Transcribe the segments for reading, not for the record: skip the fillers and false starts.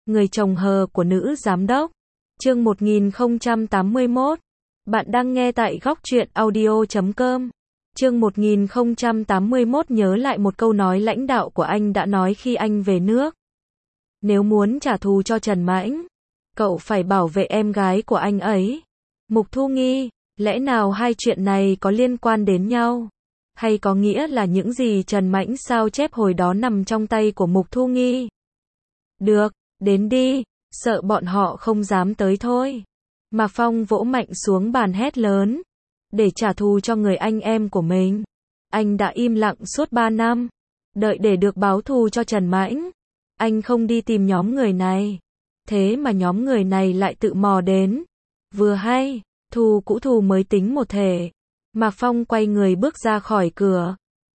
Người chồng hờ của nữ giám đốc. Chương 1081. Bạn đang nghe tại góc truyện audio.com. Chương 1081 nhớ lại một câu nói lãnh đạo của anh đã nói khi anh về nước. Nếu muốn trả thù cho Trần Mãnh, cậu phải bảo vệ em gái của anh ấy. Mục Thu Nghi, lẽ nào hai chuyện này có liên quan đến nhau? Hay có nghĩa là những gì Trần Mãnh sao chép hồi đó nằm trong tay của Mục Thu Nghi? Được, đến đi, sợ bọn họ không dám tới thôi. Mạc Phong vỗ mạnh xuống bàn hét lớn. Để trả thù cho người anh em của mình. Anh đã im lặng suốt 3 năm. Đợi để được báo thù cho Trần Mãnh. Anh không đi tìm nhóm người này. Thế mà nhóm người này lại tự mò đến. Vừa hay, thù cũ thù mới tính một thể. Mạc Phong quay người bước ra khỏi cửa.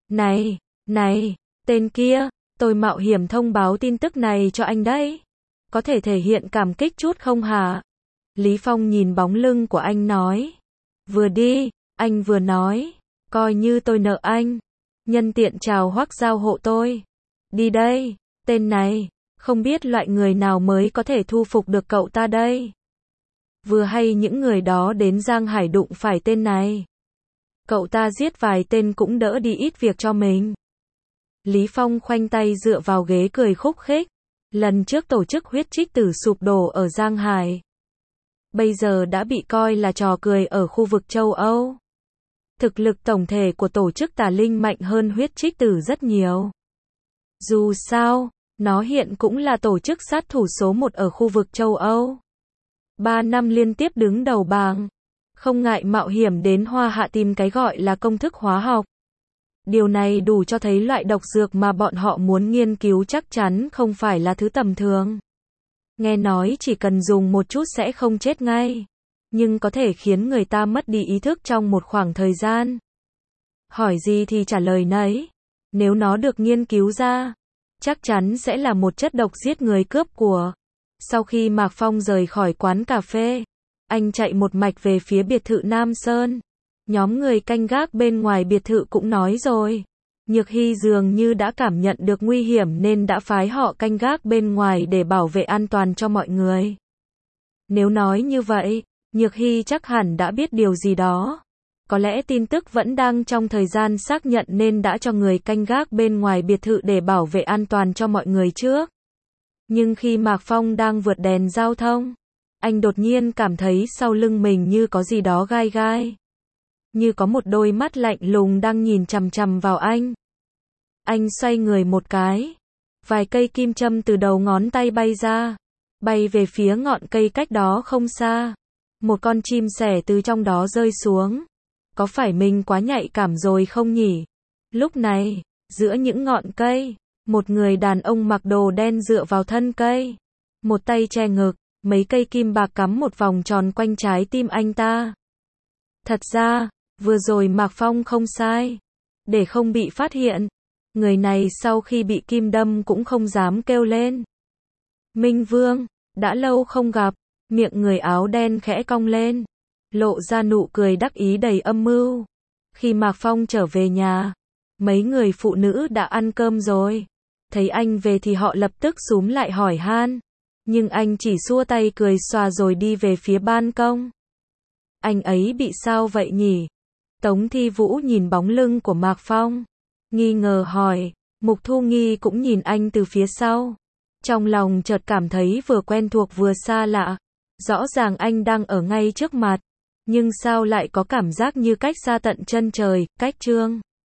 Này, tên kia, tôi mạo hiểm thông báo tin tức này cho anh đấy. Có thể thể hiện cảm kích chút không hả? Lý Phong nhìn bóng lưng của anh nói. Vừa đi, anh vừa nói. Coi như tôi nợ anh. Nhân tiện chào Hoắc giao hộ tôi. Đi đây, tên này. Không biết loại người nào mới có thể thu phục được cậu ta đây. Vừa hay những người đó đến Giang Hải đụng phải tên này. Cậu ta giết vài tên cũng đỡ đi ít việc cho mình. Lý Phong khoanh tay dựa vào ghế cười khúc khích. Lần trước tổ chức huyết trích tử sụp đổ ở Giang Hải. Bây giờ đã bị coi là trò cười ở khu vực châu Âu. Thực lực tổng thể của tổ chức tà linh mạnh hơn huyết trích tử rất nhiều. Dù sao, nó hiện cũng là tổ chức sát thủ số 1 ở khu vực châu Âu. 3 năm liên tiếp đứng đầu bảng. Không ngại mạo hiểm đến Hoa Hạ tìm cái gọi là công thức hóa học. Điều này đủ cho thấy loại độc dược mà bọn họ muốn nghiên cứu chắc chắn không phải là thứ tầm thường. Nghe nói chỉ cần dùng một chút sẽ không chết ngay. Nhưng có thể khiến người ta mất đi ý thức trong một khoảng thời gian. Hỏi gì thì trả lời nấy. Nếu nó được nghiên cứu ra, chắc chắn sẽ là một chất độc giết người cướp của. Sau khi Mạc Phong rời khỏi quán cà phê, anh chạy một mạch về phía biệt thự Nam Sơn. Nhóm người canh gác bên ngoài biệt thự cũng nói rồi. Nhược Hy dường như đã cảm nhận được nguy hiểm nên đã phái họ canh gác bên ngoài để bảo vệ an toàn cho mọi người. Nếu nói như vậy, Nhược Hy chắc hẳn đã biết điều gì đó. Có lẽ tin tức vẫn đang trong thời gian xác nhận nên đã cho người canh gác bên ngoài biệt thự để bảo vệ an toàn cho mọi người trước. Nhưng khi Mạc Phong đang vượt đèn giao thông, anh đột nhiên cảm thấy sau lưng mình như có gì đó gai gai. Như có một đôi mắt lạnh lùng đang nhìn chằm chằm vào anh. Anh xoay người một cái. Vài cây kim châm từ đầu ngón tay bay ra. Bay về phía ngọn cây cách đó không xa. Một con chim sẻ từ trong đó rơi xuống. Có phải mình quá nhạy cảm rồi không nhỉ? Lúc này, giữa những ngọn cây, một người đàn ông mặc đồ đen dựa vào thân cây. Một tay che ngực, mấy cây kim bạc cắm một vòng tròn quanh trái tim anh ta. Thật ra, vừa rồi Mạc Phong không sai. Để không bị phát hiện, người này sau khi bị kim đâm cũng không dám kêu lên. Minh Vương, đã lâu không gặp, miệng người áo đen khẽ cong lên, lộ ra nụ cười đắc ý đầy âm mưu. Khi Mạc Phong trở về nhà, mấy người phụ nữ đã ăn cơm rồi. Thấy anh về thì họ lập tức xúm lại hỏi han. Nhưng anh chỉ xua tay cười xòa rồi đi về phía ban công. Anh ấy bị sao vậy nhỉ? Tống Thi Vũ nhìn bóng lưng của Mạc Phong, nghi ngờ hỏi. Mục Thu Nghi cũng nhìn anh từ phía sau. Trong lòng chợt cảm thấy vừa quen thuộc vừa xa lạ. Rõ ràng anh đang ở ngay trước mặt, nhưng sao lại có cảm giác như cách xa tận chân trời, cách Trương